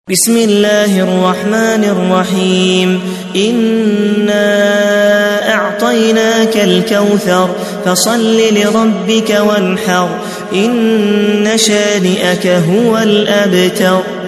بسم الله الرحمن الرحيم إنا أعطيناك الكوثر فصل لربك وانحر إن شانئك هو الأبتر.